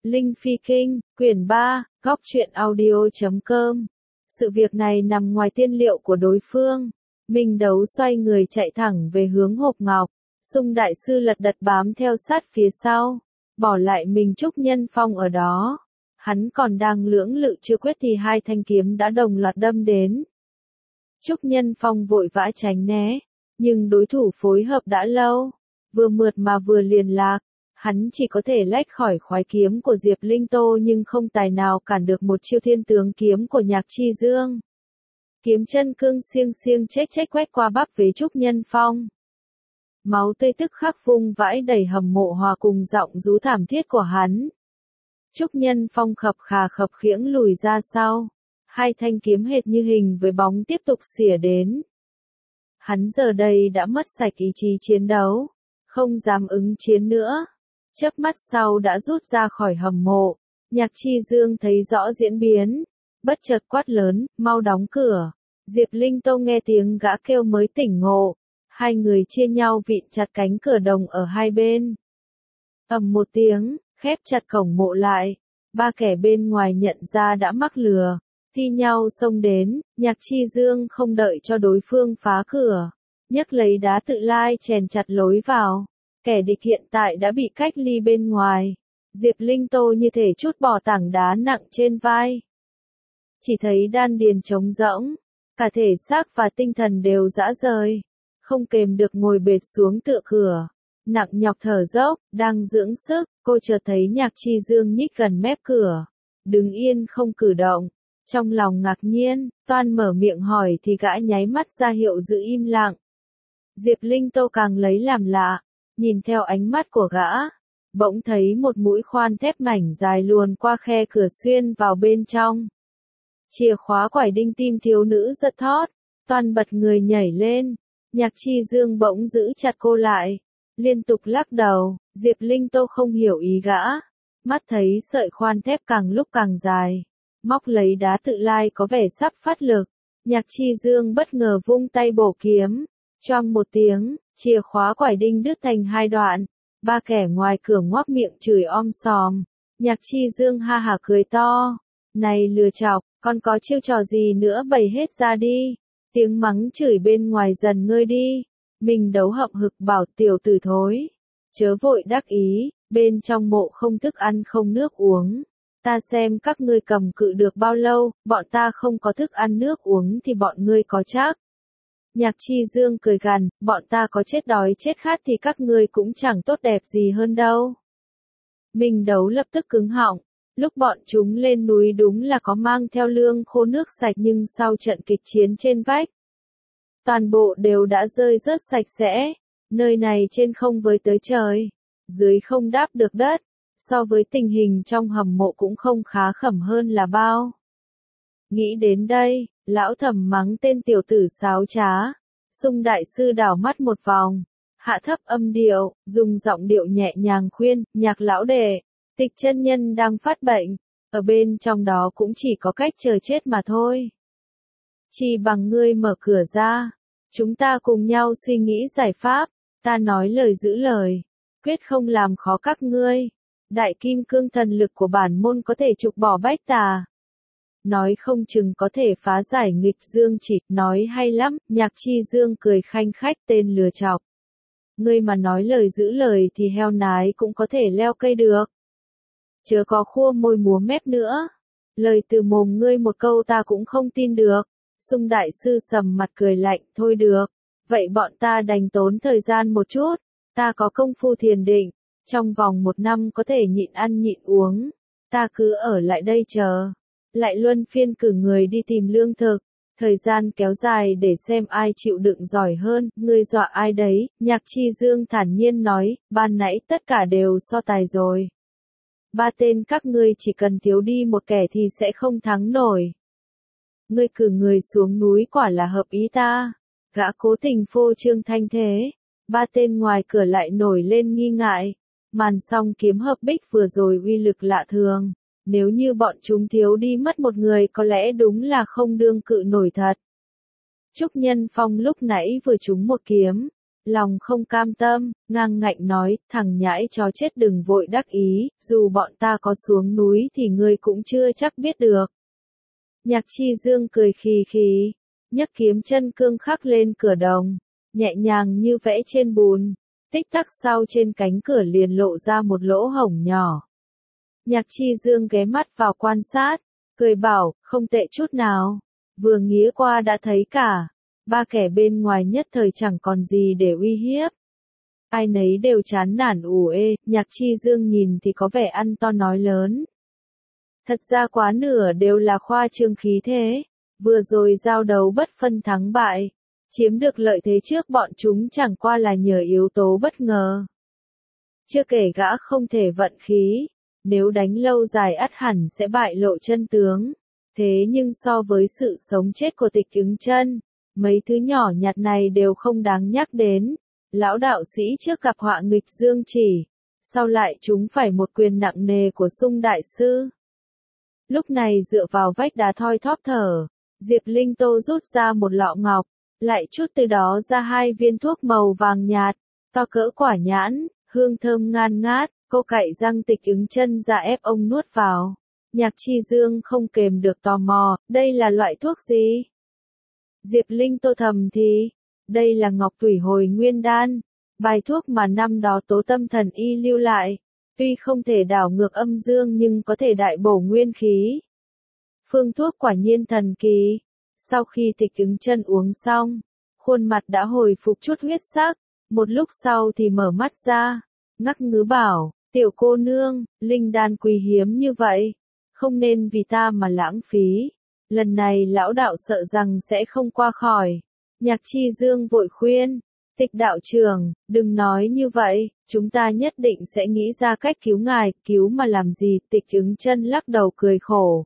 Linh Phi Kinh, quyển 3, góc truyện audio.com. Sự việc này nằm ngoài tiên liệu của đối phương. Minh Đấu xoay người chạy thẳng về hướng hộp ngọc. Xung đại sư lật đật bám theo sát phía sau, bỏ lại mình Trúc Nhân Phong ở đó. Hắn còn đang lưỡng lự chưa quyết thì hai thanh kiếm đã đồng loạt đâm đến. Trúc Nhân Phong vội vã tránh né, nhưng đối thủ phối hợp đã lâu, vừa mượt mà vừa liền lạc. Hắn chỉ có thể lách khỏi khoái kiếm của Diệp Linh Tô nhưng không tài nào cản được một chiêu thiên tướng kiếm của Nhạc Chi Dương. Kiếm chân cương xiêng xiêng chếch quét qua bắp vế Trúc Nhân Phong. Máu tươi tức khắc vung vãi đầy hầm mộ hòa cùng giọng rú thảm thiết của hắn. Trúc Nhân Phong khập khiễng lùi ra sau. Hai thanh kiếm hệt như hình với bóng tiếp tục xỉa đến. Hắn giờ đây đã mất sạch ý chí chiến đấu, không dám ứng chiến nữa. Chớp mắt sau đã rút ra khỏi hầm mộ. Nhạc Chi Dương thấy rõ diễn biến, bất chợt quát lớn, mau đóng cửa. Diệp Linh Tô nghe tiếng gã kêu mới tỉnh ngộ. Hai người chia nhau vịn chặt cánh cửa đồng ở hai bên. Ầm một tiếng, khép chặt cổng mộ lại. Ba kẻ bên ngoài nhận ra đã mắc lừa, thi nhau xông đến. Nhạc Chi Dương không đợi cho đối phương phá cửa, nhấc lấy đá tự lai chèn chặt lối vào. Kẻ địch hiện tại đã bị cách ly bên ngoài. Diệp Linh Tô như thể trút bỏ tảng đá nặng trên vai. Chỉ thấy đan điền trống rỗng, cả thể xác và tinh thần đều rã rời, không kềm được ngồi bệt xuống tựa cửa, nặng nhọc thở dốc, đang dưỡng sức. Cô chợt thấy Nhạc Chi Dương nhích gần mép cửa, đứng yên không cử động. Trong lòng ngạc nhiên, toan mở miệng hỏi thì gã nháy mắt ra hiệu giữ im lặng. Diệp Linh Tô càng lấy làm lạ, nhìn theo ánh mắt của gã, bỗng thấy một mũi khoan thép mảnh dài luồn qua khe cửa xuyên vào bên trong. Chìa khóa quải đinh tim thiếu nữ giật thót, toan bật người nhảy lên. Nhạc Chi Dương bỗng giữ chặt cô lại, liên tục lắc đầu. Diệp Linh Tô không hiểu ý gã, mắt thấy sợi khoan thép càng lúc càng dài, móc lấy đá tự lai có vẻ sắp phát lực. Nhạc Chi Dương bất ngờ vung tay bổ kiếm, choang một tiếng, chìa khóa quải đinh đứt thành hai đoạn. Ba kẻ ngoài cửa ngoác miệng chửi om sòm. Nhạc Chi Dương ha hả cười to, này lừa chọc, con có chiêu trò gì nữa bày hết ra đi. Tiếng mắng chửi bên ngoài dần ngơi đi. Minh Đấu hậm hực bảo tiểu tử thối, chớ vội đắc ý, bên trong mộ không thức ăn không nước uống. Ta xem các ngươi cầm cự được bao lâu, bọn ta không có thức ăn nước uống thì bọn ngươi có chắc. Nhạc Chi Dương cười gằn, bọn ta có chết đói chết khát thì các ngươi cũng chẳng tốt đẹp gì hơn đâu. Minh Đấu lập tức cứng họng, lúc bọn chúng lên núi đúng là có mang theo lương khô nước sạch nhưng sau trận kịch chiến trên vách, toàn bộ đều đã rơi rớt sạch sẽ. Nơi này trên không với tới trời, dưới không đáp được đất, so với tình hình trong hầm mộ cũng không khá khẩm hơn là bao. Nghĩ đến đây, lão thầm mắng tên tiểu tử xáo trá. Xung đại sư đảo mắt một vòng, hạ thấp âm điệu, dùng giọng điệu nhẹ nhàng khuyên, Nhạc lão đệ, Tịch chân nhân đang phát bệnh, ở bên trong đó cũng chỉ có cách chờ chết mà thôi. Chỉ bằng ngươi mở cửa ra, chúng ta cùng nhau suy nghĩ giải pháp. Ta nói lời giữ lời, quyết không làm khó các ngươi. Đại kim cương thần lực của bản môn có thể trục bỏ bách tà, nói không chừng có thể phá giải nghịch dương chỉ. Nói hay lắm. Nhạc Chi Dương cười khanh khách, tên lừa chọc. Ngươi mà nói lời giữ lời thì heo nái cũng có thể leo cây được. Chớ có khua môi múa mép nữa. Lời từ mồm ngươi một câu ta cũng không tin được. Xung đại sư sầm mặt cười lạnh, thôi được. Vậy bọn ta đành tốn thời gian một chút. Ta có công phu thiền định, trong vòng 1 năm có thể nhịn ăn nhịn uống. Ta cứ ở lại đây chờ, lại luân phiên cử người đi tìm lương thực. Thời gian kéo dài để xem ai chịu đựng giỏi hơn. Ngươi dọa ai đấy? Nhạc Chi Dương thản nhiên nói, ban nãy tất cả đều so tài rồi. 3 tên các ngươi chỉ cần thiếu đi một kẻ thì sẽ không thắng nổi. Ngươi cử người xuống núi quả là hợp ý ta. Gã cố tình phô trương thanh thế. 3 tên ngoài cửa lại nổi lên nghi ngại. Màn song kiếm hợp bích vừa rồi uy lực lạ thường. Nếu như bọn chúng thiếu đi mất một người có lẽ đúng là không đương cự nổi thật. Trúc Nhân Phong lúc nãy vừa trúng một kiếm, lòng không cam tâm, ngang ngạnh nói, thằng nhãi chó chết đừng vội đắc ý, dù bọn ta có xuống núi thì ngươi cũng chưa chắc biết được. Nhạc Chi Dương cười khì khì, nhấc kiếm chân cương khắc lên cửa đồng, nhẹ nhàng như vẽ trên bùn, tích tắc sau trên cánh cửa liền lộ ra một lỗ hổng nhỏ. Nhạc Chi Dương ghé mắt vào quan sát, cười bảo, không tệ chút nào, vừa nghía qua đã thấy cả. Ba kẻ bên ngoài nhất thời chẳng còn gì để uy hiếp. Ai nấy đều chán nản ủ ê, Nhạc Chi Dương nhìn thì có vẻ ăn to nói lớn. Thật ra quá nửa đều là khoa trương khí thế. Vừa rồi giao đấu bất phân thắng bại, chiếm được lợi thế trước bọn chúng chẳng qua là nhờ yếu tố bất ngờ. Chưa kể gã không thể vận khí, nếu đánh lâu dài ắt hẳn sẽ bại lộ chân tướng. Thế nhưng so với sự sống chết của Tịch Ứng Chân, mấy thứ nhỏ nhặt này đều không đáng nhắc đến. Lão đạo sĩ trước gặp họa nghịch dương chỉ, sau lại chúng phải một quyền nặng nề của Sung đại sư. Lúc này dựa vào vách đá thoi thóp thở, Diệp Linh Tô rút ra một lọ ngọc, lại chút từ đó ra 2 viên thuốc màu vàng nhạt, to cỡ quả nhãn, hương thơm ngan ngát, cô cạy răng Tịch Ứng Chân ra ép ông nuốt vào. Nhạc Chi Dương không kềm được tò mò, đây là loại thuốc gì? Diệp Linh Tô thầm thì, đây là Ngọc Thủy Hồi Nguyên Đan, bài thuốc mà năm đó Tố Tâm Thần Y lưu lại, tuy không thể đảo ngược âm dương nhưng có thể đại bổ nguyên khí. Phương thuốc quả nhiên thần kỳ. Sau khi Tịch Ứng Chân uống xong, khuôn mặt đã hồi phục chút huyết sắc, một lúc sau thì mở mắt ra, ngắc ngứ bảo, tiểu cô nương, linh đan quý hiếm như vậy, không nên vì ta mà lãng phí. Lần này lão đạo sợ rằng sẽ không qua khỏi. Nhạc Chi Dương vội khuyên, Tịch đạo trưởng, đừng nói như vậy, chúng ta nhất định sẽ nghĩ ra cách cứu ngài, cứu mà làm gì? Tịch Ứng Chân lắc đầu cười khổ.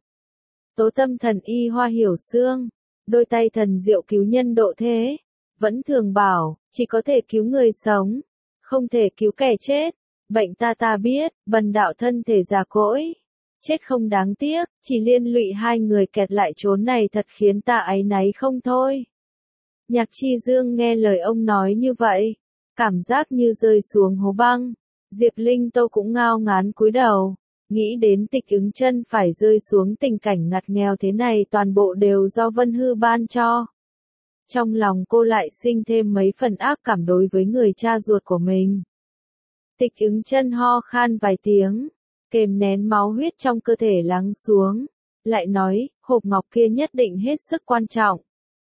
Tố Tâm Thần Y hoa hiểu xương, đôi tay thần diệu cứu nhân độ thế, vẫn thường bảo, chỉ có thể cứu người sống, không thể cứu kẻ chết. Bệnh ta biết, bần đạo thân thể già cỗi, chết không đáng tiếc, chỉ liên lụy 2 người kẹt lại chốn này thật khiến ta áy náy không thôi. Nhạc Chi Dương nghe lời ông nói như vậy, cảm giác như rơi xuống hố băng. Diệp Linh Tô cũng ngao ngán cúi đầu, nghĩ đến Tịch Ứng Chân phải rơi xuống tình cảnh ngặt nghèo thế này toàn bộ đều do Vân Hư ban cho. Trong lòng cô lại sinh thêm mấy phần ác cảm đối với người cha ruột của mình. Tịch Ứng Chân ho khan vài tiếng, kềm nén máu huyết trong cơ thể lắng xuống, lại nói, hộp ngọc kia nhất định hết sức quan trọng.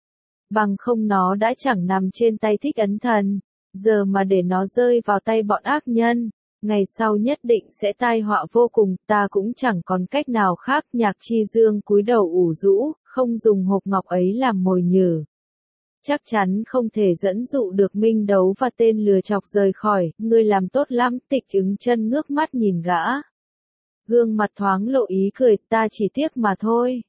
Bằng không nó đã chẳng nằm trên tay Thích Ấn Thần, giờ mà để nó rơi vào tay bọn ác nhân, ngày sau nhất định sẽ tai họa vô cùng, ta cũng chẳng còn cách nào khác. Nhạc Chi Dương cúi đầu ủ rũ, không dùng hộp ngọc ấy làm mồi nhử. Chắc chắn không thể dẫn dụ được Minh Đấu và tên lừa chọc rời khỏi, ngươi làm tốt lắm. Tịch Ứng Chân ngước mắt nhìn gã. Gương mặt thoáng lộ ý cười, ta chỉ tiếc mà thôi.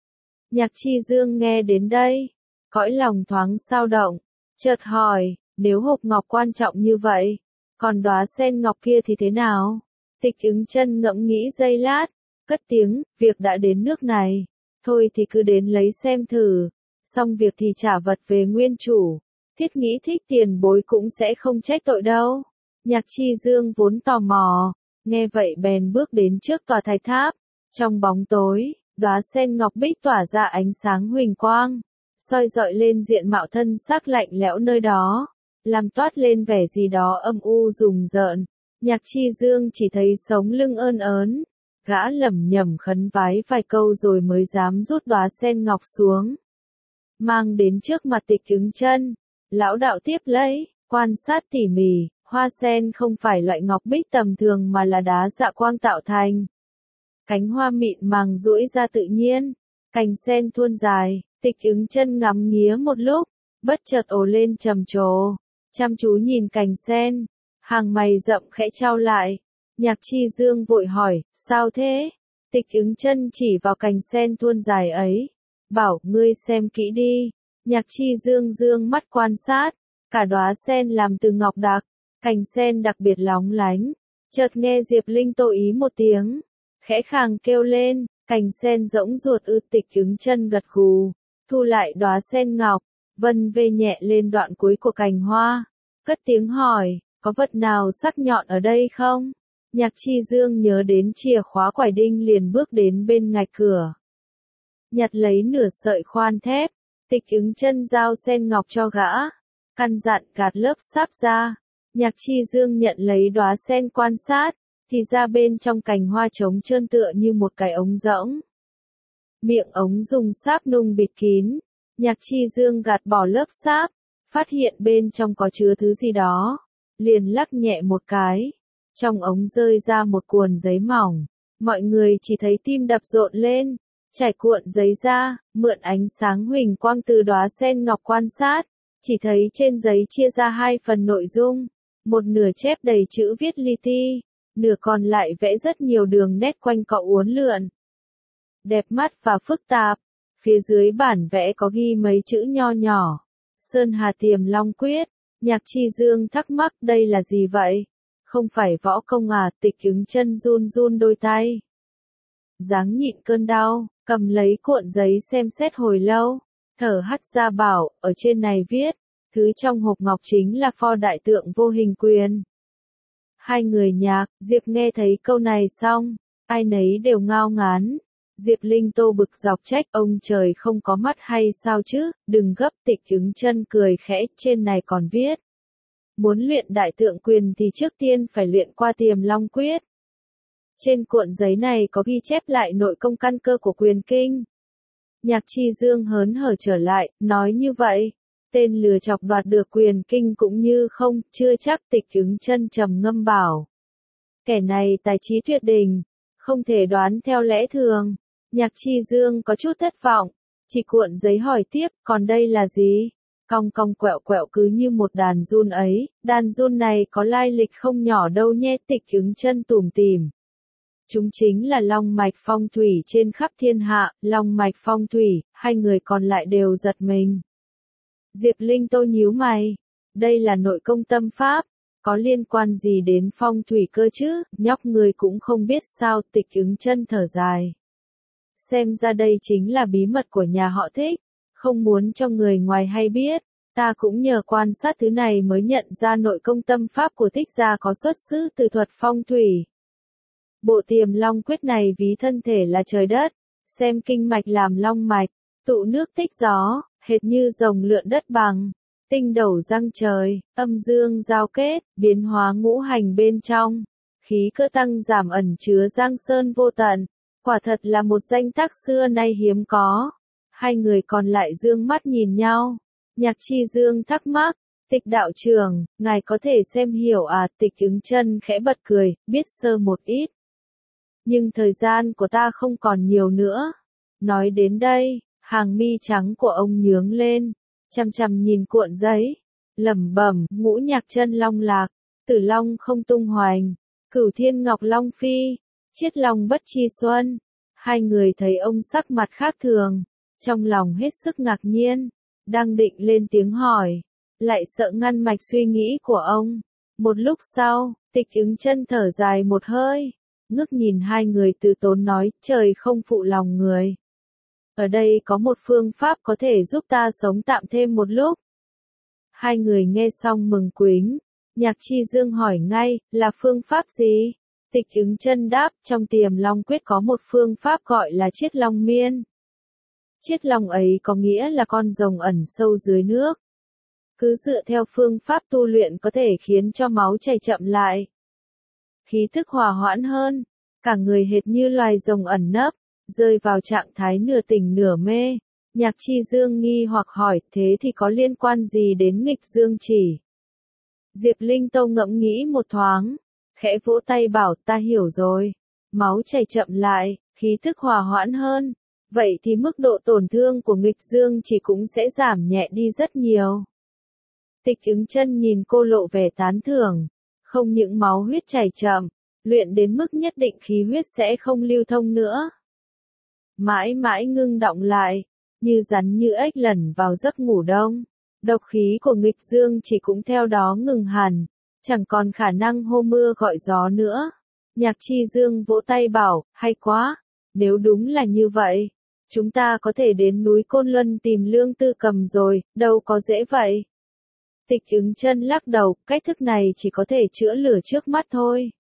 Nhạc Chi Dương nghe đến đây, cõi lòng thoáng xao động, chợt hỏi, nếu hộp ngọc quan trọng như vậy, còn đóa sen ngọc kia thì thế nào? Tịch Ứng Chân ngẫm nghĩ giây lát, cất tiếng, việc đã đến nước này, thôi thì cứ đến lấy xem thử, xong việc thì trả vật về nguyên chủ, thiết nghĩ Thích tiền bối cũng sẽ không trách tội đâu. Nhạc Chi Dương vốn tò mò, nghe vậy bèn bước đến trước tòa thạch tháp, trong bóng tối, đóa sen ngọc bích tỏa ra ánh sáng huỳnh quang, soi rọi lên diện mạo thân xác lạnh lẽo nơi đó, làm toát lên vẻ gì đó âm u rùng rợn. Nhạc Chi Dương chỉ thấy sống lưng ơn ớn, gã lẩm nhẩm khấn vái vài câu rồi mới dám rút đóa sen ngọc xuống, mang đến trước mặt Tịch Ứng Chân. Lão đạo tiếp lấy, quan sát tỉ mỉ, hoa sen không phải loại ngọc bích tầm thường mà là đá dạ quang tạo thành. Cánh hoa mịn màng duỗi ra tự nhiên, cành sen thuôn dài. Tịch Ứng Chân ngắm nghía một lúc, bất chợt ồ lên trầm trồ, chăm chú nhìn cành sen, hàng mày rậm khẽ chau lại. Nhạc Chi Dương vội hỏi, sao thế? Tịch Ứng Chân chỉ vào cành sen thuôn dài ấy, bảo, ngươi xem kỹ đi. Nhạc Chi Dương dương mắt quan sát, cả đóa sen làm từ ngọc đặc, cành sen đặc biệt lóng lánh. Chợt nghe Diệp Linh Tô ý một tiếng, khẽ khàng kêu lên, cành sen rỗng ruột ư? Tịch Ứng Chân gật gù, thu lại đóa sen ngọc, vân vê nhẹ lên đoạn cuối của cành hoa, cất tiếng hỏi, có vật nào sắc nhọn ở đây không? Nhạc Chi Dương nhớ đến chìa khóa quải đinh liền bước đến bên ngạch cửa. Nhặt lấy nửa sợi khoan thép, Tịch Ứng Chân giao sen ngọc cho gã, căn dặn gạt lớp sáp ra. Nhạc Chi Dương nhận lấy đóa sen quan sát, thì ra bên trong cành hoa trống trơn tựa như một cái ống rỗng. Miệng ống dùng sáp nung bịt kín, Nhạc Chi Dương gạt bỏ lớp sáp, phát hiện bên trong có chứa thứ gì đó, liền lắc nhẹ một cái. Trong ống rơi ra một cuộn giấy mỏng, mọi người chỉ thấy tim đập rộn lên, trải cuộn giấy ra, mượn ánh sáng huỳnh quang từ đóa sen ngọc quan sát, chỉ thấy trên giấy chia ra hai phần nội dung, một nửa chép đầy chữ viết li ti, nửa còn lại vẽ rất nhiều đường nét quanh co uốn lượn. Đẹp mắt và phức tạp, phía dưới bản vẽ có ghi mấy chữ nho nhỏ, Sơn Hà Tiềm Long Quyết. Nhạc Chi Dương thắc mắc đây là gì vậy? Không phải võ công à? Tịch Ứng Chân run run đôi tay. Dáng nhịn cơn đau, cầm lấy cuộn giấy xem xét hồi lâu, thở hắt ra bảo, ở trên này viết, thứ trong hộp ngọc chính là pho đại tượng Vô Hình Quyền. Hai người Nhạc, Diệp nghe thấy câu này xong, ai nấy đều ngao ngán. Diệp Linh Tô bực dọc trách ông trời không có mắt hay sao chứ, đừng gấp. Tịch Ứng Chân cười khẽ, trên này còn viết. Muốn luyện đại tượng quyền thì trước tiên phải luyện qua Tiềm Long Quyết. Trên cuộn giấy này có ghi chép lại nội công căn cơ của quyền kinh. Nhạc Chi Dương hớn hở trở lại, nói như vậy, tên lừa chọc đoạt được quyền kinh cũng như không, chưa chắc. Tịch Ứng Chân trầm ngâm bảo. Kẻ này tài trí tuyệt đỉnh, không thể đoán theo lẽ thường. Nhạc Chi Dương có chút thất vọng, chỉ cuộn giấy hỏi tiếp, còn đây là gì? Cong cong quẹo quẹo cứ như một đàn giun ấy, đàn giun này có lai lịch không nhỏ đâu nhé. Tịch Ứng Chân tủm tỉm. Chúng chính là long mạch phong thủy trên khắp thiên hạ, long mạch phong thủy, hai người còn lại đều giật mình. Diệp Linh Tô nhíu mày, đây là nội công tâm pháp, có liên quan gì đến phong thủy cơ chứ, nhóc người cũng không biết sao. Tịch Ứng Chân thở dài. Xem ra đây chính là bí mật của nhà họ Thích, không muốn cho người ngoài hay biết, ta cũng nhờ quan sát thứ này mới nhận ra nội công tâm pháp của Thích gia có xuất xứ từ thuật phong thủy. Bộ Tiềm Long Quyết này ví thân thể là trời đất, xem kinh mạch làm long mạch, tụ nước tích gió, hệt như rồng lượn đất bằng, tinh斗răng trời, âm dương giao kết, biến hóa ngũ hành bên trong, khí cơ tăng giảm ẩn chứa giang sơn vô tận, quả thật là một danh tác xưa nay hiếm có. Hai người còn lại dương mắt nhìn nhau, Nhạc Chi Dương thắc mắc, Tịch đạo trưởng, ngài có thể xem hiểu à? Tịch Ứng Chân khẽ bật cười, biết sơ một ít. Nhưng thời gian của ta không còn nhiều nữa. Nói đến đây, hàng mi trắng của ông nhướng lên, chằm chằm nhìn cuộn giấy, lẩm bẩm, Ngũ Nhạc Chân Long Lạc, Tử Long không tung hoành, Cửu Thiên Ngọc Long Phi, Chiết Long bất chi xuân. Hai người thấy ông sắc mặt khác thường, trong lòng hết sức ngạc nhiên, đang định lên tiếng hỏi, lại sợ ngăn mạch suy nghĩ của ông. Một lúc sau, Tịch Ứng Chân thở dài một hơi, ngước nhìn hai người từ tốn nói, trời không phụ lòng người. Ở đây có một phương pháp có thể giúp ta sống tạm thêm một lúc. Hai người nghe xong mừng quính, Nhạc Chi Dương hỏi ngay, là phương pháp gì? Tịch Ứng Chân đáp, trong Tiềm Long Quyết có một phương pháp gọi là Chiết Long Miên. Chiết Long ấy có nghĩa là con rồng ẩn sâu dưới nước. Cứ dựa theo phương pháp tu luyện có thể khiến cho máu chảy chậm lại, khí thức hòa hoãn hơn, cả người hệt như loài rồng ẩn nấp, rơi vào trạng thái nửa tỉnh nửa mê. Nhạc Chi Dương nghi hoặc hỏi, thế thì có liên quan gì đến nghịch dương chỉ? Diệp Linh Tô ngẫm nghĩ một thoáng, khẽ vỗ tay bảo, ta hiểu rồi. Máu chảy chậm lại, khí thức hòa hoãn hơn. Vậy thì mức độ tổn thương của nghịch dương chỉ cũng sẽ giảm nhẹ đi rất nhiều. Tịch Ứng Chân nhìn cô lộ vẻ tán thưởng. Không những máu huyết chảy chậm, luyện đến mức nhất định khí huyết sẽ không lưu thông nữa. Mãi mãi ngưng đọng lại, như rắn như ếch lẩn vào giấc ngủ đông. Độc khí của nghịch dương chỉ cũng theo đó ngừng hẳn, chẳng còn khả năng hô mưa gọi gió nữa. Nhạc Chi Dương vỗ tay bảo, hay quá, nếu đúng là như vậy, chúng ta có thể đến núi Côn Luân tìm Lương Tư Cầm rồi, đâu có dễ vậy. Tịch Ứng Chân lắc đầu, cách thức này chỉ có thể chữa lửa trước mắt thôi.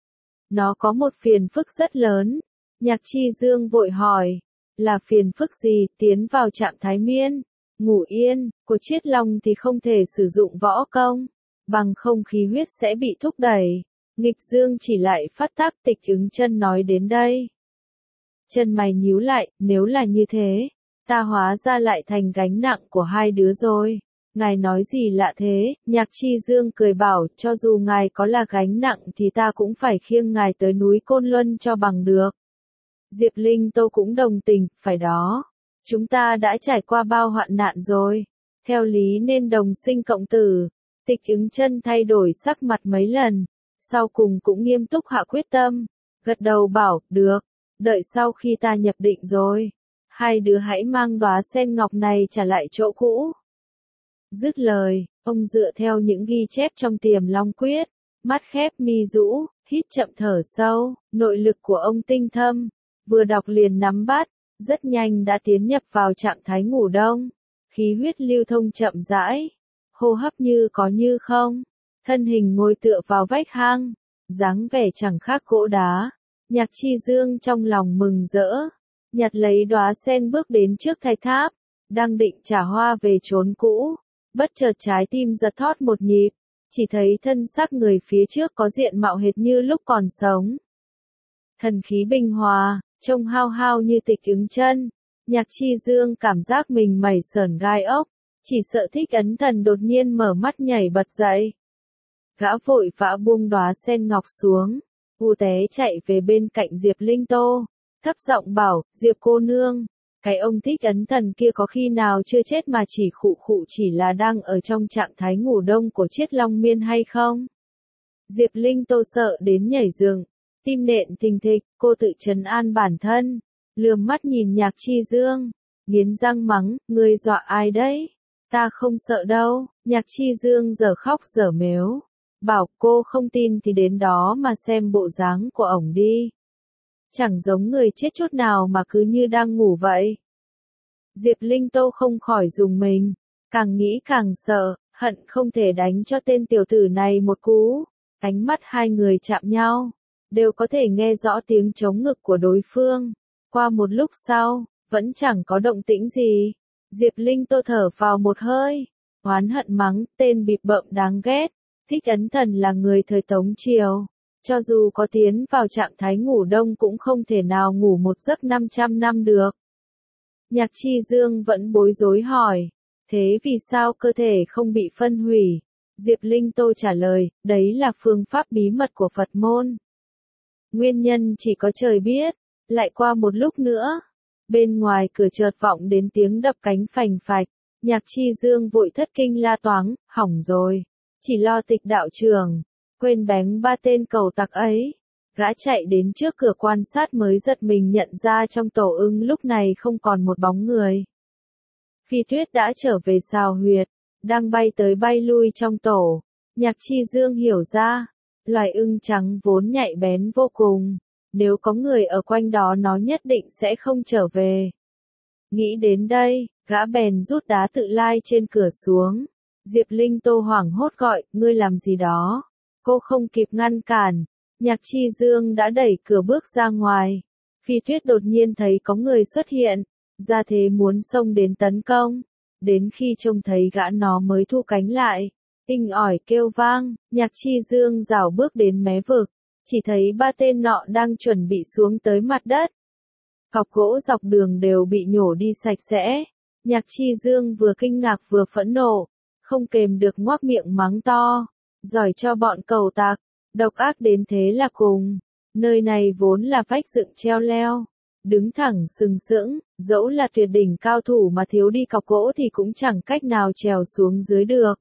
Nó có một phiền phức rất lớn. Nhạc Chi Dương vội hỏi, là phiền phức gì? Tiến vào trạng thái miên, ngủ yên, của Chiết Long thì không thể sử dụng võ công, bằng không khí huyết sẽ bị thúc đẩy. Nghịch dương chỉ lại phát tác. Tịch Ứng Chân nói đến đây. Chân mày nhíu lại, nếu là như thế, ta hóa ra lại thành gánh nặng của hai đứa rồi. Ngài nói gì lạ thế? Nhạc Chi Dương cười bảo, cho dù ngài có là gánh nặng thì ta cũng phải khiêng ngài tới núi Côn Luân cho bằng được. Diệp Linh Tô cũng đồng tình, phải đó. Chúng ta đã trải qua bao hoạn nạn rồi. Theo lý nên đồng sinh cộng tử. Tịch Ứng Chân thay đổi sắc mặt mấy lần, sau cùng cũng nghiêm túc hạ quyết tâm. Gật đầu bảo, được, đợi sau khi ta nhập định rồi, hai đứa hãy mang đóa sen ngọc này trả lại chỗ cũ. Dứt lời, ông dựa theo những ghi chép trong Tiềm Long Quyết, mắt khép mi rũ, hít chậm thở sâu, nội lực của ông tinh thâm, vừa đọc liền nắm bắt, rất nhanh đã tiến nhập vào trạng thái ngủ đông, khí huyết lưu thông chậm rãi, hô hấp như có như không, thân hình ngồi tựa vào vách hang, dáng vẻ chẳng khác gỗ đá. Nhạc Chi Dương trong lòng mừng rỡ, nhặt lấy đóa sen bước đến trước thạch tháp, đang định trả hoa về chốn cũ, bất chợt trái tim giật thót một nhịp, chỉ thấy thân xác người phía trước có diện mạo hệt như lúc còn sống. Thần khí bình hòa, trông hao hao như Tịch Ứng Chân. Nhạc Chi Dương cảm giác mình mẩy sởn gai ốc, chỉ sợ Thích Ấn Thần đột nhiên mở mắt nhảy bật dậy. Gã vội vã buông đóa sen ngọc xuống, té chạy về bên cạnh Diệp Linh Tô, thấp giọng bảo, Diệp cô nương, cái ông Thích Ấn Thần kia có khi nào chưa chết mà chỉ khụ khụ chỉ là đang ở trong trạng thái ngủ đông của Chiết Long Miên hay không? Diệp Linh Tô sợ đến nhảy dựng, tim nện thình thịch, cô tự trấn an bản thân, lườm mắt nhìn Nhạc Chi Dương, nghiến răng mắng, ngươi dọa ai đấy? Ta không sợ đâu. Nhạc Chi Dương giờ khóc giờ mếu, bảo cô không tin thì đến đó mà xem bộ dáng của ổng đi. Chẳng giống người chết chút nào mà cứ như đang ngủ vậy. Diệp Linh Tô không khỏi rùng mình, càng nghĩ càng sợ, hận không thể đánh cho tên tiểu tử này một cú. Ánh mắt hai người chạm nhau, đều có thể nghe rõ tiếng trống ngực của đối phương. Qua một lúc sau, vẫn chẳng có động tĩnh gì. Diệp Linh Tô thở vào một hơi, oán hận mắng, tên bịp bợm đáng ghét. Thích Ấn Thần là người thời Tống Triều, cho dù có tiến vào trạng thái ngủ đông cũng không thể nào ngủ một giấc 500 năm được. Nhạc Chi Dương vẫn bối rối hỏi, thế vì sao cơ thể không bị phân hủy? Diệp Linh Tô trả lời, đấy là phương pháp bí mật của Phật môn. Nguyên nhân chỉ có trời biết. Lại qua một lúc nữa, bên ngoài cửa chợt vọng đến tiếng đập cánh phành phạch. Nhạc Chi Dương vội thất kinh la toáng, hỏng rồi. Chỉ lo Tịch đạo trưởng, quên bén ba tên cầu tặc ấy. Gã chạy đến trước cửa quan sát mới giật mình nhận ra trong tổ ưng lúc này không còn một bóng người. Phi Tuyết đã trở về Sào Huyệt, đang bay tới bay lui trong tổ. Nhạc Chi Dương hiểu ra, loài ưng trắng vốn nhạy bén vô cùng, nếu có người ở quanh đó nó nhất định sẽ không trở về. Nghĩ đến đây, gã bèn rút đá tự lai trên cửa xuống. Diệp Linh Tô hoảng hốt gọi, ngươi làm gì đó? Cô không kịp ngăn cản, Nhạc Chi Dương đã đẩy cửa bước ra ngoài. Phi Tuyết đột nhiên thấy có người xuất hiện, ra thế muốn xông đến tấn công. Đến khi trông thấy gã nó mới thu cánh lại, inh ỏi kêu vang. Nhạc Chi Dương rảo bước đến mé vực, chỉ thấy ba tên nọ đang chuẩn bị xuống tới mặt đất. Cọc gỗ dọc đường đều bị nhổ đi sạch sẽ. Nhạc Chi Dương vừa kinh ngạc vừa phẫn nộ, không kềm được ngoác miệng mắng to, giỏi cho bọn cầu tặc, độc ác đến thế là cùng. Nơi này vốn là vách dựng treo leo, đứng thẳng sừng sững, dẫu là tuyệt đỉnh cao thủ mà thiếu đi cọc gỗ thì cũng chẳng cách nào trèo xuống dưới được.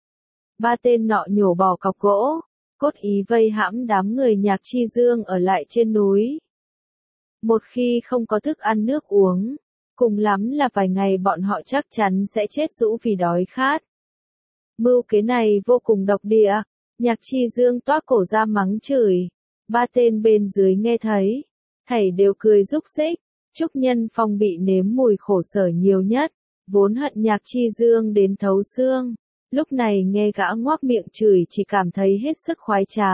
Ba tên nọ nhổ bỏ cọc gỗ, cốt ý vây hãm đám người Nhạc Chi Dương ở lại trên núi. Một khi không có thức ăn nước uống, cùng lắm là vài ngày bọn họ chắc chắn sẽ chết rũ vì đói khát. Mưu kế này vô cùng độc địa, Nhạc Chi Dương toát cổ ra mắng chửi. Ba tên bên dưới nghe thấy, thảy đều cười rúc xích. Trúc Nhân Phong bị nếm mùi khổ sở nhiều nhất, vốn hận Nhạc Chi Dương đến thấu xương, Lúc này nghe gã ngoác miệng chửi chỉ cảm thấy hết sức khoái trá.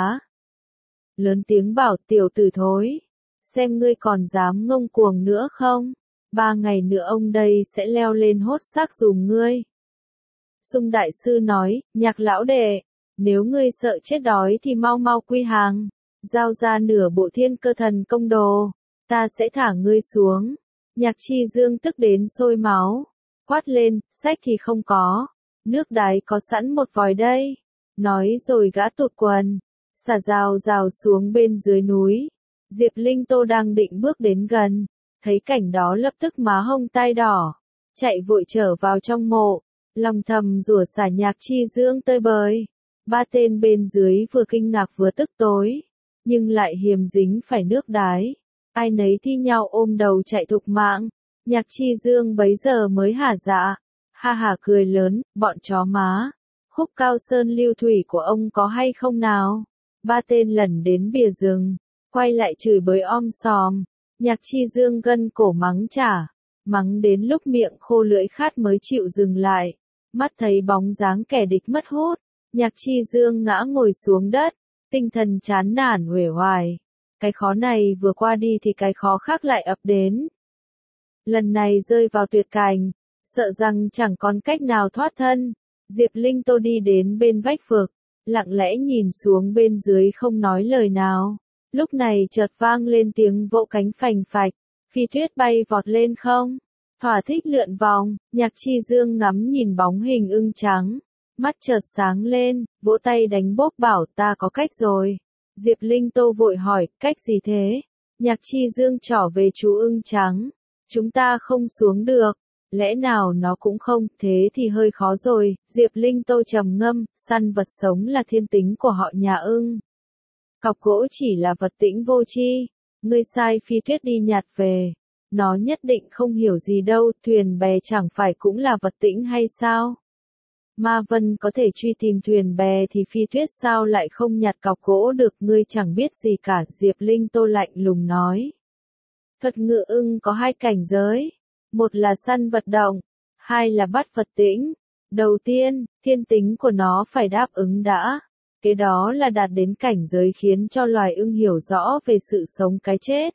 Lớn tiếng bảo tiểu tử thối. Xem ngươi còn dám ngông cuồng nữa không? 3 ngày nữa ông đây sẽ leo lên hốt xác dùm ngươi. Sung đại sư nói, Nhạc lão đệ, nếu ngươi sợ chết đói thì mau mau quy hàng, giao ra nửa bộ thiên cơ thần công đồ, ta sẽ thả ngươi xuống. Nhạc Chi Dương tức đến sôi máu, quát lên, sách thì không có, nước đáy có sẵn một vòi đây. Nói rồi gã tụt quần, xả rào rào xuống bên dưới núi. Diệp Linh Tô đang định bước đến gần, thấy cảnh đó lập tức má hông tai đỏ, chạy vội trở vào trong mộ, lòng thầm rủa xả Nhạc Chi Dương tơi bời. 3 tên bên dưới vừa kinh ngạc vừa tức tối, nhưng lại hiềm dính phải nước đái. Ai nấy thi nhau ôm đầu chạy thục mạng. Nhạc Chi Dương bấy giờ mới hả dạ, ha hả cười lớn, bọn chó má. Khúc Cao Sơn lưu thủy của ông có hay không nào? 3 tên lẩn đến bìa rừng, quay lại chửi bới om sòm. Nhạc Chi Dương gân cổ mắng trả, mắng đến lúc miệng khô lưỡi khát mới chịu dừng lại. Mắt thấy bóng dáng kẻ địch mất hút, Nhạc Chi Dương ngã ngồi xuống đất, tinh thần chán nản uể oải. Cái khó này vừa qua đi thì cái khó khác lại ập đến. Lần này rơi vào tuyệt cảnh, sợ rằng chẳng còn cách nào thoát thân. Diệp Linh Tô đi đến bên vách vực, lặng lẽ nhìn xuống bên dưới không nói lời nào. Lúc này chợt vang lên tiếng vỗ cánh phành phạch, Phi Tuyết bay vọt lên không, thỏa thích lượn vòng. Nhạc Chi Dương ngắm nhìn bóng hình ưng trắng, mắt chợt sáng lên, vỗ tay đánh bốp bảo ta có cách rồi. Diệp Linh Tô vội hỏi, cách gì thế? Nhạc Chi Dương trỏ về chú ưng trắng, chúng ta không xuống được. Lẽ nào nó cũng không, thế thì hơi khó rồi. Diệp Linh Tô trầm ngâm, săn vật sống là thiên tính của họ nhà ưng. Cọc gỗ chỉ là vật tĩnh vô tri. Ngươi sai Phi Tuyết đi nhặt về. Nó nhất định không hiểu gì đâu, thuyền bè chẳng phải cũng là vật tĩnh hay sao? Ma Vân có thể truy tìm thuyền bè thì Phi Tuyết sao lại không nhặt cọc gỗ được, ngươi chẳng biết gì cả. Diệp Linh Tô lạnh lùng nói. Thuật ngự ưng có 2 cảnh giới. Một là săn vật động, 2 là bắt vật tĩnh. Đầu tiên, thiên tính của nó phải đáp ứng đã. Cái đó là đạt đến cảnh giới khiến cho loài ưng hiểu rõ về sự sống cái chết.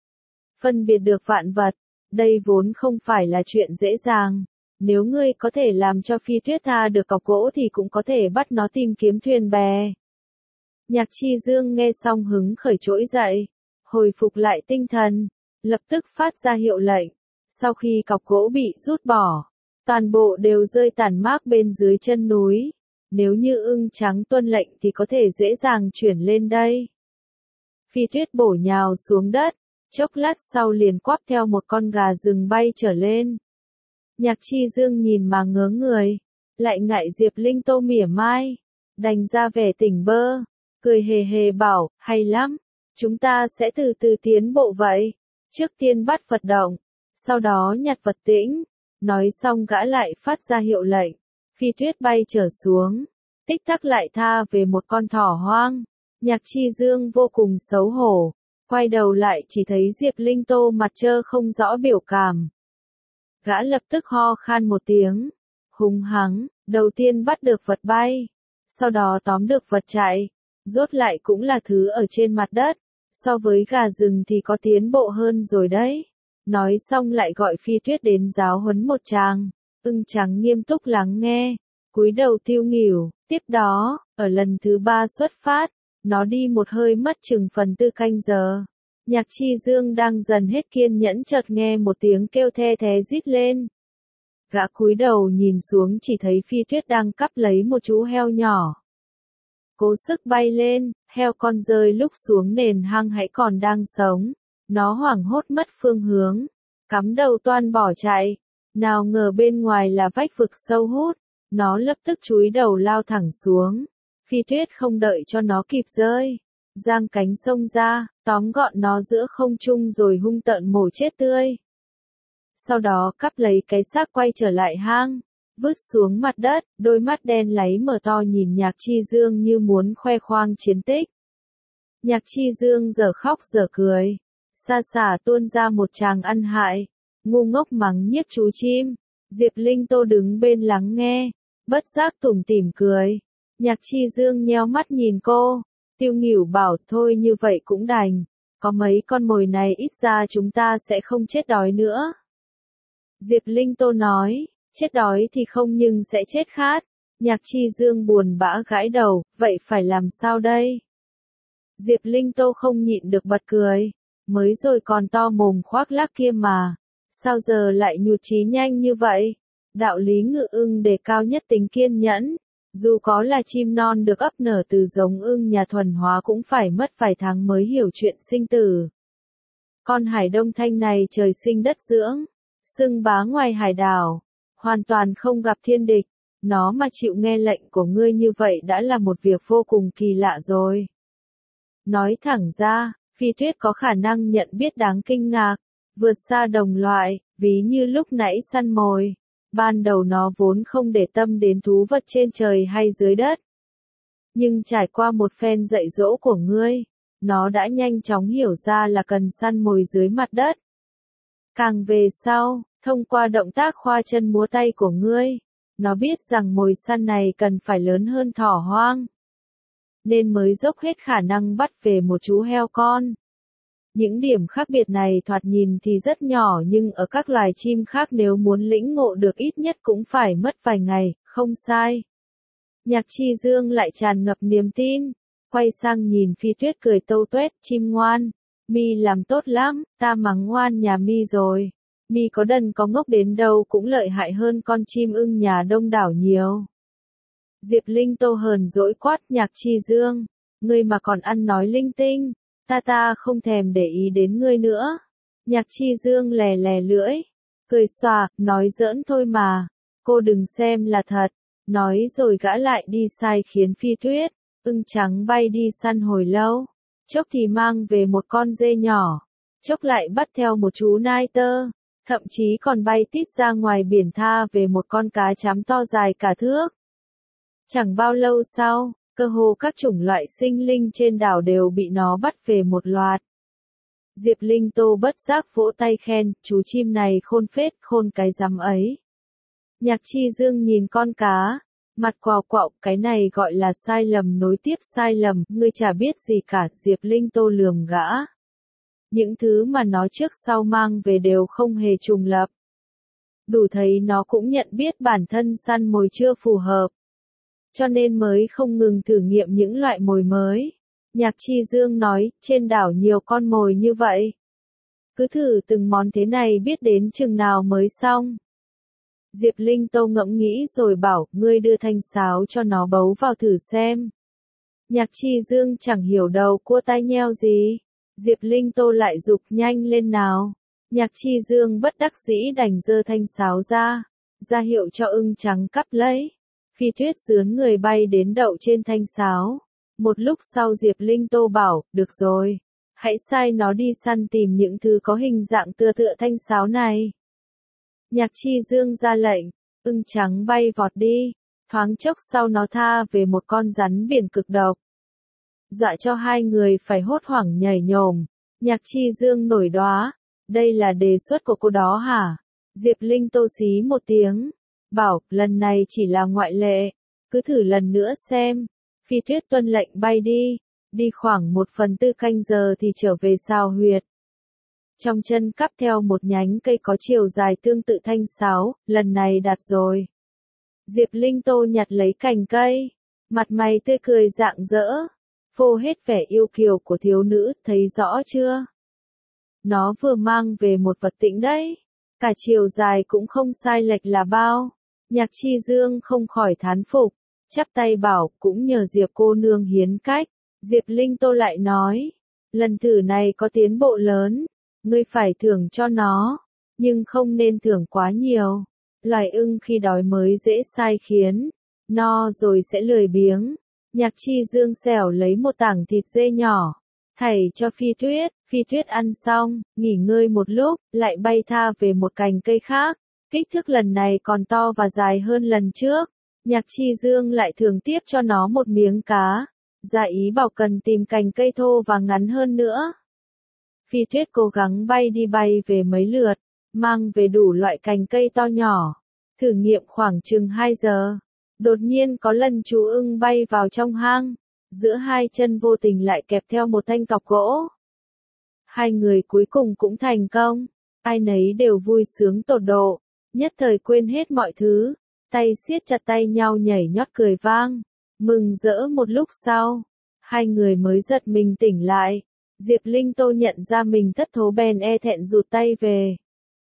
Phân biệt được vạn vật, đây vốn không phải là chuyện dễ dàng. Nếu ngươi có thể làm cho Phi Tuyết tha được cọc gỗ thì cũng có thể bắt nó tìm kiếm thuyền bè. Nhạc Chi Dương nghe xong hứng khởi trỗi dậy, hồi phục lại tinh thần, lập tức phát ra hiệu lệnh. Sau khi cọc gỗ bị rút bỏ, toàn bộ đều rơi tàn mác bên dưới chân núi. Nếu như ưng trắng tuân lệnh thì có thể dễ dàng chuyển lên đây. Phi Tuyết bổ nhào xuống đất, chốc lát sau liền quắp theo một con gà rừng bay trở lên. Nhạc Chi Dương nhìn mà ngớ người, lại ngại Diệp Linh Tô mỉa mai, đành ra vẻ tỉnh bơ, cười hề hề bảo, hay lắm, chúng ta sẽ từ từ tiến bộ vậy, trước tiên bắt vật động, sau đó nhặt vật tĩnh. Nói xong gã lại phát ra hiệu lệnh, Phi Tuyết bay trở xuống, tích tắc lại tha về một con thỏ hoang. Nhạc Chi Dương vô cùng xấu hổ, quay đầu lại chỉ thấy Diệp Linh Tô mặt trơ không rõ biểu cảm. Gã lập tức ho khan một tiếng, hung hăng, đầu tiên bắt được vật bay, sau đó tóm được vật chạy, rốt lại cũng là thứ ở trên mặt đất, so với gà rừng thì có tiến bộ hơn rồi đấy. Nói xong lại gọi Phi Tuyết đến giáo huấn một tràng. Ưng trắng nghiêm túc lắng nghe, cúi đầu tiêu nghỉu. Tiếp đó, ở lần thứ 3 xuất phát, nó đi một hơi mất chừng phần 4 canh giờ. Nhạc Chi Dương đang dần hết kiên nhẫn chợt nghe một tiếng kêu the thé rít lên. Gã cúi đầu nhìn xuống chỉ thấy Phi Tuyết đang cắp lấy một chú heo nhỏ. Cố sức bay lên, heo con rơi lúc xuống nền hang hãy còn đang sống. Nó hoảng hốt mất phương hướng, cắm đầu toan bỏ chạy. Nào ngờ bên ngoài là vách vực sâu hút, nó lập tức chúi đầu lao thẳng xuống. Phi Tuyết không đợi cho nó kịp rơi, giang cánh xông ra, tóm gọn nó giữa không trung rồi hung tợn mổ chết tươi. Sau đó cắp lấy cái xác quay trở lại hang, vứt xuống mặt đất, đôi mắt đen láy mở to nhìn Nhạc Chi Dương như muốn khoe khoang chiến tích. Nhạc Chi Dương giờ khóc giờ cười, xa xả tuôn ra một tràng ăn hại, ngu ngốc mắng nhiếc chú chim. Diệp Linh Tô đứng bên lắng nghe, bất giác tủm tỉm cười. Nhạc Chi Dương nheo mắt nhìn cô. Tiêu Nghỉu bảo thôi như vậy cũng đành. Có mấy con mồi này ít ra chúng ta sẽ không chết đói nữa. Diệp Linh Tô nói, chết đói thì không nhưng sẽ chết khát. Nhạc Chi Dương buồn bã gãi đầu, vậy phải làm sao đây? Diệp Linh Tô không nhịn được bật cười. Mới rồi còn to mồm khoác lác kia mà. Sao giờ lại nhụt chí nhanh như vậy? Đạo lý ngự ưng đề cao nhất tính kiên nhẫn. Dù có là chim non được ấp nở từ giống ưng nhà thuần hóa cũng phải mất vài tháng mới hiểu chuyện sinh tử. Con hải đông thanh này trời sinh đất dưỡng, xưng bá ngoài hải đảo, hoàn toàn không gặp thiên địch. Nó mà chịu nghe lệnh của ngươi như vậy đã là một việc vô cùng kỳ lạ rồi. Nói thẳng ra, Phi Tuyết có khả năng nhận biết đáng kinh ngạc, vượt xa đồng loại, ví như lúc nãy săn mồi. Ban đầu nó vốn không để tâm đến thú vật trên trời hay dưới đất. Nhưng trải qua một phen dạy dỗ của ngươi, nó đã nhanh chóng hiểu ra là cần săn mồi dưới mặt đất. Càng về sau, thông qua động tác khoa chân múa tay của ngươi, nó biết rằng mồi săn này cần phải lớn hơn thỏ hoang. Nên mới dốc hết khả năng bắt về một chú heo con. Những điểm khác biệt này thoạt nhìn thì rất nhỏ nhưng ở các loài chim khác nếu muốn lĩnh ngộ được ít nhất cũng phải mất vài ngày, không sai. Nhạc Chi Dương lại tràn ngập niềm tin, quay sang nhìn Phi Tuyết cười tâu tuét, chim ngoan, mi làm tốt lắm, ta mắng ngoan nhà mi rồi. Mi có đần có ngốc đến đâu cũng lợi hại hơn con chim ưng nhà đông đảo nhiều. Diệp Linh Tô hờn dỗi quát Nhạc Chi Dương, ngươi mà còn ăn nói linh tinh. Ta không thèm để ý đến ngươi nữa. Nhạc Chi Dương lè lè lưỡi, cười xòa, nói giỡn thôi mà, cô đừng xem là thật. Nói rồi gã lại đi sai khiến Phi Tuyết, ưng trắng bay đi săn hồi lâu. Chốc thì mang về một con dê nhỏ, chốc lại bắt theo một chú nai tơ, thậm chí còn bay tít ra ngoài biển tha về một con cá chám to dài cả thước. Chẳng bao lâu sau, cơ hồ các chủng loại sinh linh trên đảo đều bị nó bắt về một loạt. Diệp Linh Tô bất giác vỗ tay khen, chú chim này khôn phết, khôn cái rắm ấy. Nhạc Chi Dương nhìn con cá, mặt quào quạo, cái này gọi là sai lầm nối tiếp sai lầm, ngươi chả biết gì cả. Diệp Linh Tô lườm gã. Những thứ mà nó trước sau mang về đều không hề trùng lập. Đủ thấy nó cũng nhận biết bản thân săn mồi chưa phù hợp. Cho nên mới không ngừng thử nghiệm những loại mồi mới. Nhạc Chi Dương nói, trên đảo nhiều con mồi như vậy. Cứ thử từng món thế này biết đến chừng nào mới xong. Diệp Linh Tô ngẫm nghĩ rồi bảo, ngươi đưa thanh sáo cho nó bấu vào thử xem. Nhạc Chi Dương chẳng hiểu đầu cua tai nheo gì. Diệp Linh Tô lại giục nhanh lên nào. Nhạc Chi Dương bất đắc dĩ đành giơ thanh sáo ra hiệu cho ưng trắng cắp lấy. Phi Tuyết rướn người bay đến đậu trên thanh sáo. Một lúc sau Diệp Linh Tô bảo, được rồi, hãy sai nó đi săn tìm những thứ có hình dạng tựa thanh sáo này. Nhạc Chi Dương ra lệnh, ưng trắng bay vọt đi, thoáng chốc sau nó tha về một con rắn biển cực độc. Dọa cho hai người phải hốt hoảng nhảy nhổm. Nhạc Chi Dương nổi đoá, đây là đề xuất của cô đó hả? Diệp Linh Tô xí một tiếng, bảo, lần này chỉ là ngoại lệ, cứ thử lần nữa xem. Phi Tuyết tuân lệnh bay đi khoảng 1/4 canh giờ thì trở về sao huyệt. Trong chân cắp theo một nhánh cây có chiều dài tương tự thanh sáo, lần này đạt rồi. Diệp Linh Tô nhặt lấy cành cây, mặt mày tươi cười rạng rỡ, phô hết vẻ yêu kiều của thiếu nữ, thấy rõ chưa? Nó vừa mang về một vật tĩnh đấy, cả chiều dài cũng không sai lệch là bao. Nhạc Chi Dương không khỏi thán phục, chắp tay bảo, cũng nhờ Diệp cô nương hiến cách. Diệp Linh Tô lại nói, lần thử này có tiến bộ lớn, ngươi phải thưởng cho nó, nhưng không nên thưởng quá nhiều. Loài ưng khi đói mới dễ sai khiến, no rồi sẽ lười biếng. Nhạc Chi Dương xẻo lấy một tảng thịt dê nhỏ, thảy cho Phi Tuyết ăn xong, nghỉ ngơi một lúc, lại bay tha về một cành cây khác. Kích thước lần này còn to và dài hơn lần trước. Nhạc Chi Dương lại thường tiếp cho nó một miếng cá, ra ý bảo cần tìm cành cây thô và ngắn hơn nữa. Phi Tuyết cố gắng bay đi bay về mấy lượt, mang về đủ loại cành cây to nhỏ, thử nghiệm khoảng chừng 2 giờ. Đột nhiên có lần chú ưng bay vào trong hang, giữa hai chân vô tình lại kẹp theo một thanh cọc gỗ. Hai người cuối cùng cũng thành công, ai nấy đều vui sướng tột độ, nhất thời quên hết mọi thứ, tay siết chặt tay nhau nhảy nhót cười vang, mừng rỡ. Một lúc sau, hai người mới giật mình tỉnh lại, Diệp Linh Tô nhận ra mình thất thố bèn e thẹn rụt tay về.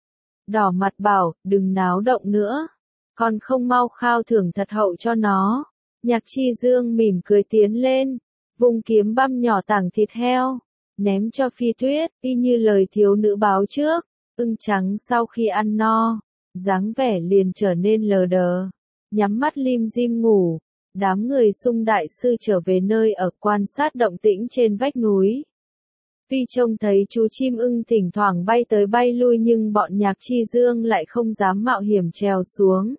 Đỏ mặt bảo, đừng náo động nữa, còn không mau khao thưởng thật hậu cho nó. Nhạc Chi Dương mỉm cười tiến lên, vùng kiếm băm nhỏ tảng thịt heo, ném cho Phi Tuyết, y như lời thiếu nữ báo trước. Ưng trắng sau khi ăn no, dáng vẻ liền trở nên lờ đờ, nhắm mắt lim dim ngủ. Đám người Sung đại sư trở về nơi ở quan sát động tĩnh trên vách núi. Tuy trông thấy chú chim ưng thỉnh thoảng bay tới bay lui nhưng bọn Nhạc Chi Dương lại không dám mạo hiểm trèo xuống.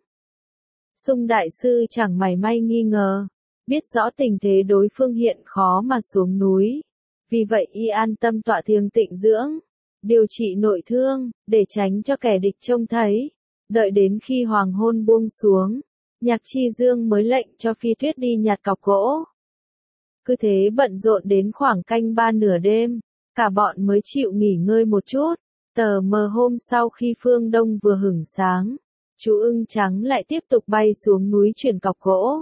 Sung đại sư chẳng mảy may nghi ngờ, biết rõ tình thế đối phương hiện khó mà xuống núi. Vì vậy y an tâm tọa thiền tịnh dưỡng, điều trị nội thương, để tránh cho kẻ địch trông thấy. Đợi đến khi hoàng hôn buông xuống, Nhạc Chi Dương mới lệnh cho Phi Tuyết đi nhặt cọc gỗ. Cứ thế bận rộn đến khoảng canh ba nửa đêm, cả bọn mới chịu nghỉ ngơi một chút. Tờ mờ hôm sau khi phương đông vừa hửng sáng, chú ưng trắng lại tiếp tục bay xuống núi chuyển cọc gỗ.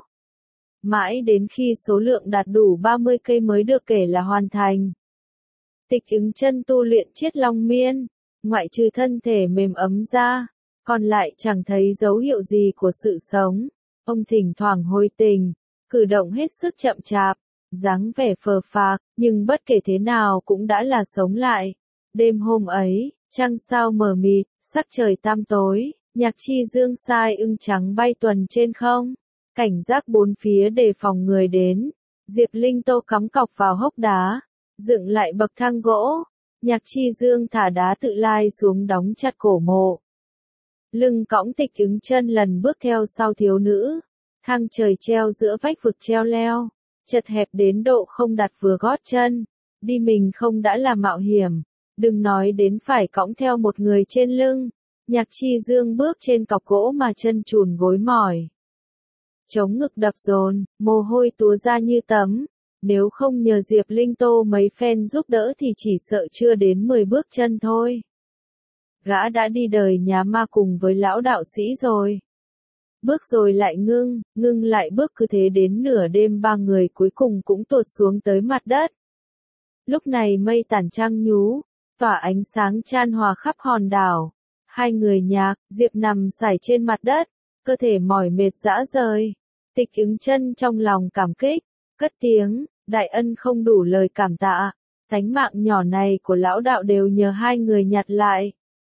Mãi đến khi số lượng đạt đủ 30 cây mới được kể là hoàn thành. Tịch Ứng Chân tu luyện Chiết Long Miên, ngoại trừ thân thể mềm ấm ra, còn lại chẳng thấy dấu hiệu gì của sự sống. Ông thỉnh thoảng hồi tình, cử động hết sức chậm chạp, dáng vẻ phờ phạc, nhưng bất kể thế nào cũng đã là sống lại. Đêm hôm ấy, trăng sao mờ mịt, sắc trời tăm tối, Nhạc Chi Dương sai ưng trắng bay tuần trên không, cảnh giác bốn phía đề phòng người đến. Diệp Linh Tô cắm cọc vào hốc đá, dựng lại bậc thang gỗ. Nhạc Chi Dương thả đá tự lai xuống đóng chặt cổ mộ. Lưng cõng Tịch Ứng Chân lần bước theo sau thiếu nữ. Thang trời treo giữa vách vực treo leo, chật hẹp đến độ không đặt vừa gót chân. Đi mình không đã là mạo hiểm, đừng nói đến phải cõng theo một người trên lưng. Nhạc Chi Dương bước trên cọc gỗ mà chân chùn gối mỏi. Chống ngực đập dồn, mồ hôi túa ra như tấm. Nếu không nhờ Diệp Linh Tô mấy phen giúp đỡ thì chỉ sợ chưa đến 10 bước chân thôi. Gã đã đi đời nhà ma cùng với lão đạo sĩ rồi. Bước rồi lại ngưng lại bước, cứ thế đến nửa đêm ba người cuối cùng cũng tuột xuống tới mặt đất. Lúc này mây tản trăng nhú, tỏa ánh sáng chan hòa khắp hòn đảo. Hai người Nhạc, Diệp nằm sải trên mặt đất, cơ thể mỏi mệt rã rời. Tịch Ứng Chân trong lòng cảm kích, cất tiếng, đại ân không đủ lời cảm tạ. Tánh mạng nhỏ này của lão đạo đều nhờ hai người nhặt lại.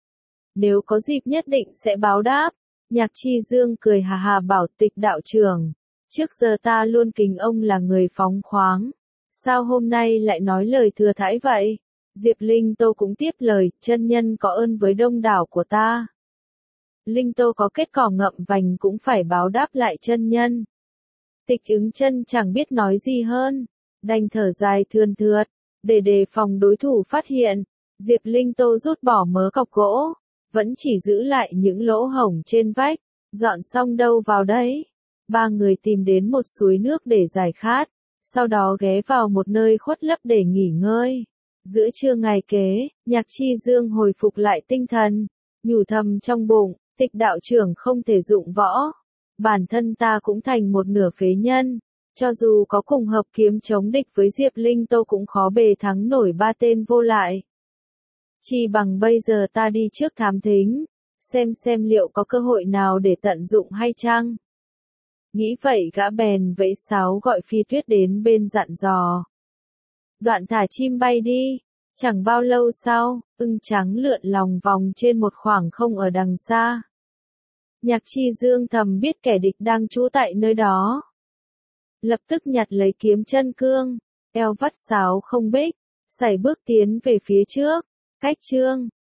Nếu có dịp nhất định sẽ báo đáp. Nhạc Chi Dương cười hà hà bảo Tịch đạo trưởng, trước giờ ta luôn kính ông là người phóng khoáng. Sao hôm nay lại nói lời thừa thãi vậy? Diệp Linh Tô cũng tiếp lời, chân nhân có ơn với đông đảo của ta. Linh Tô có kết cỏ ngậm vành cũng phải báo đáp lại chân nhân. Tịch Ứng Chân chẳng biết nói gì hơn, đành thở dài thườn thượt, để đề phòng đối thủ phát hiện. Diệp Linh Tô rút bỏ mớ cọc gỗ, vẫn chỉ giữ lại những lỗ hổng trên vách, dọn xong đâu vào đấy. Ba người tìm đến một suối nước để giải khát, sau đó ghé vào một nơi khuất lấp để nghỉ ngơi. Giữa trưa ngày kế, Nhạc Chi Dương hồi phục lại tinh thần, nhủ thầm trong bụng, Tịch đạo trưởng không thể dụng võ. Bản thân ta cũng thành một nửa phế nhân, cho dù có cùng hợp kiếm chống địch với Diệp Linh Tô cũng khó bề thắng nổi ba tên vô lại. Chỉ bằng bây giờ ta đi trước thám thính, xem liệu có cơ hội nào để tận dụng hay chăng. Nghĩ vậy gã bèn vẫy sáo gọi Phi Tuyết đến bên dặn dò. Đoạn thả chim bay đi. Chẳng bao lâu sau, ưng trắng lượn lòng vòng trên một khoảng không ở đằng xa. Nhạc Chi Dương thầm biết kẻ địch đang trú tại nơi đó. Lập tức nhặt lấy kiếm chân cương, eo vắt sáo không bích, sải bước tiến về phía trước. Cách chương